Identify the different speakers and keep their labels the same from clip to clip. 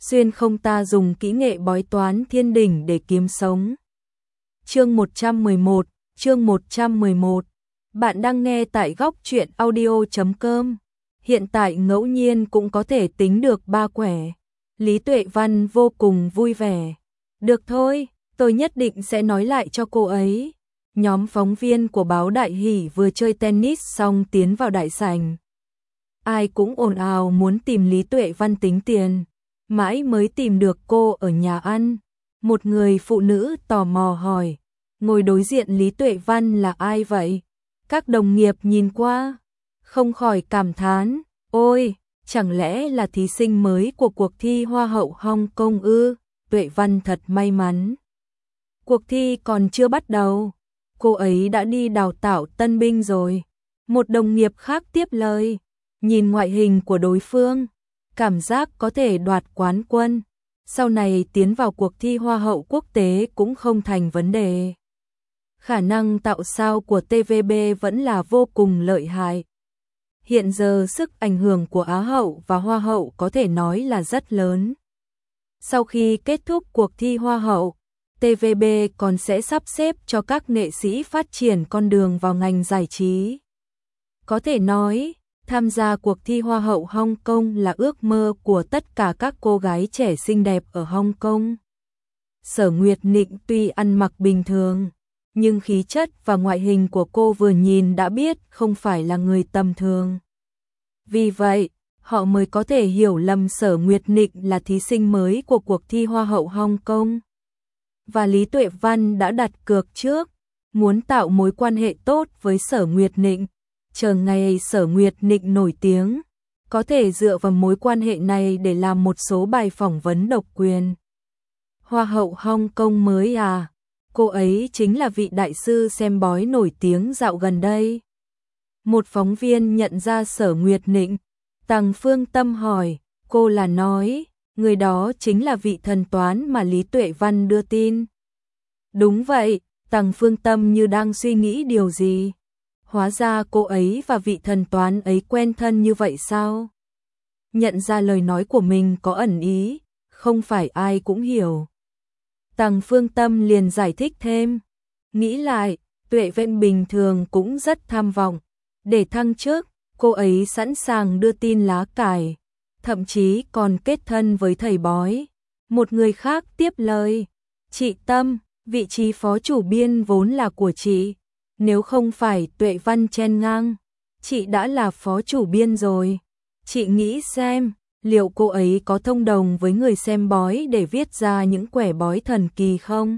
Speaker 1: xuyên không ta dùng kỹ nghệ bói toán thiên đỉnh để kiếm sống. Chương 111, chương 111. Bạn đang nghe tại góc truyện audio.com. Hiện tại ngẫu nhiên cũng có thể tính được 3 quẻ. Lý Tuệ Văn vô cùng vui vẻ. Được thôi, tôi nhất định sẽ nói lại cho cô ấy. Nhóm phóng viên của báo Đại Hỷ vừa chơi tennis xong tiến vào đại sảnh. Ai cũng ồn ào muốn tìm Lý Tuệ Văn tính tiền. Mãi mới tìm được cô ở nhà ăn. Một người phụ nữ tò mò hỏi, ngồi đối diện Lý Tuệ Văn là ai vậy? Các đồng nghiệp nhìn qua, không khỏi cảm thán, ôi, chẳng lẽ là thí sinh mới của cuộc thi Hoa hậu Hong Kong ư? Tuệ Văn thật may mắn. Cuộc thi còn chưa bắt đầu, cô ấy đã đi đào tạo tân binh rồi. Một đồng nghiệp khác tiếp lời, nhìn ngoại hình của đối phương, cảm giác có thể đoạt quán quân. Sau này tiến vào cuộc thi Hoa hậu quốc tế cũng không thành vấn đề. Khả năng tạo sao của TVB vẫn là vô cùng lợi hại. Hiện giờ sức ảnh hưởng của Á hậu và Hoa hậu có thể nói là rất lớn. Sau khi kết thúc cuộc thi Hoa hậu, TVB còn sẽ sắp xếp cho các nghệ sĩ phát triển con đường vào ngành giải trí. Có thể nói, tham gia cuộc thi Hoa hậu Hong Kong là ước mơ của tất cả các cô gái trẻ xinh đẹp ở Hong Kong. Sở Nguyệt Nịnh tuy ăn mặc bình thường, nhưng khí chất và ngoại hình của cô vừa nhìn đã biết không phải là người tầm thường. Vì vậy, họ mới có thể hiểu lầm Sở Nguyệt Nịnh là thí sinh mới của cuộc thi Hoa hậu Hong Kong. Và Lý Tuệ Văn đã đặt cược trước, muốn tạo mối quan hệ tốt với Sở Nguyệt Nịnh, chờ ngày Sở Nguyệt Nịnh nổi tiếng, có thể dựa vào mối quan hệ này để làm một số bài phỏng vấn độc quyền. Hoa hậu Hong Kong mới à? Cô ấy chính là vị đại sư xem bói nổi tiếng dạo gần đây. Một phóng viên nhận ra Sở Nguyệt Nịnh, Tằng Phương Tâm hỏi, cô là nói, người đó chính là vị thần toán mà Lý Tuệ Văn đưa tin. Đúng vậy, Tằng Phương Tâm như đang suy nghĩ điều gì. Hóa ra cô ấy và vị thần toán ấy quen thân như vậy sao? Nhận ra lời nói của mình có ẩn ý, không phải ai cũng hiểu. Tằng Phương Tâm liền giải thích thêm, nghĩ lại, Tuệ Văn bình thường cũng rất tham vọng, để thăng chức, cô ấy sẵn sàng đưa tin lá cải, thậm chí còn kết thân với thầy bói. Một người khác tiếp lời, chị Tâm, vị trí phó chủ biên vốn là của chị, nếu không phải Tuệ Văn chen ngang, chị đã là phó chủ biên rồi. Chị nghĩ xem, liệu cô ấy có thông đồng với người xem bói để viết ra những quẻ bói thần kỳ không?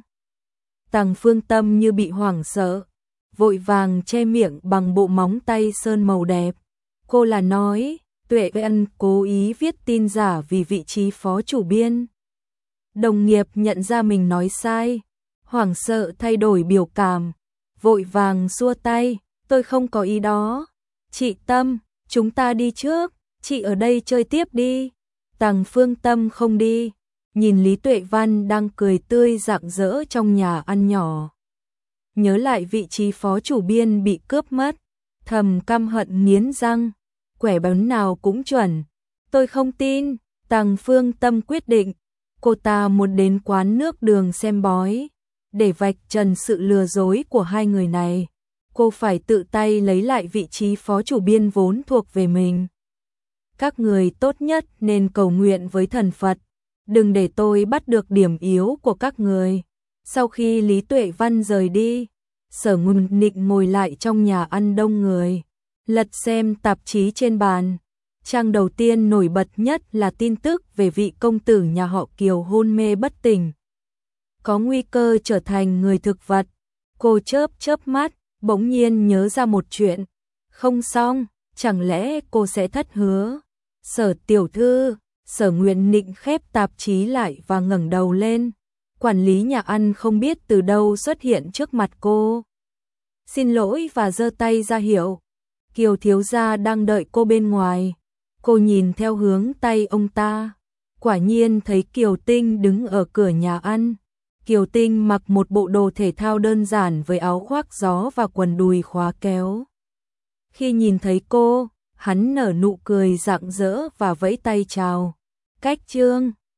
Speaker 1: Tằng Phương Tâm như bị hoảng sợ, vội vàng che miệng bằng bộ móng tay sơn màu đẹp. Cô là nói, Tuệ Văn cố ý viết tin giả vì vị trí phó chủ biên. Đồng nghiệp nhận ra mình nói sai, hoảng sợ thay đổi biểu cảm, vội vàng xua tay, tôi không có ý đó. Chị Tâm, chúng ta đi trước, chị ở đây chơi tiếp đi. Tằng Phương Tâm không đi, nhìn Lý Tuệ Văn đang cười tươi rạng rỡ trong nhà ăn nhỏ. Nhớ lại vị trí phó chủ biên bị cướp mất, thầm căm hận nghiến răng, quẻ bắn nào cũng chuẩn. Tôi không tin, Tằng Phương Tâm quyết định, cô ta muốn đến quán nước đường xem bói. Để vạch trần sự lừa dối của hai người này, cô phải tự tay lấy lại vị trí phó chủ biên vốn thuộc về mình. Các người tốt nhất nên cầu nguyện với thần Phật, đừng để tôi bắt được điểm yếu của các người. Sau khi Lý Tuệ Văn rời đi, Sở Nguyệt Nịnh ngồi lại trong nhà ăn đông người, lật xem tạp chí trên bàn. Trang đầu tiên nổi bật nhất là tin tức về vị công tử nhà họ Kiều hôn mê bất tỉnh, có nguy cơ trở thành người thực vật. Cô chớp mắt, bỗng nhiên nhớ ra một chuyện. Không xong, chẳng lẽ cô sẽ thất hứa? Sở tiểu thư, Sở Nguyệt Nịnh khép tạp chí lại và ngẩng đầu lên. Quản lý nhà ăn không biết từ đâu xuất hiện trước mặt cô. Xin lỗi và giơ tay ra hiệu. Kiều thiếu gia đang đợi cô bên ngoài. Cô nhìn theo hướng tay ông ta. Quả nhiên thấy Kiều Tinh đứng ở cửa nhà ăn. Kiều Tinh mặc một bộ đồ thể thao đơn giản với áo khoác gió và quần đùi khóa kéo. Khi nhìn thấy cô, hắn nở nụ cười rạng rỡ và vẫy tay chào. Cách Trương.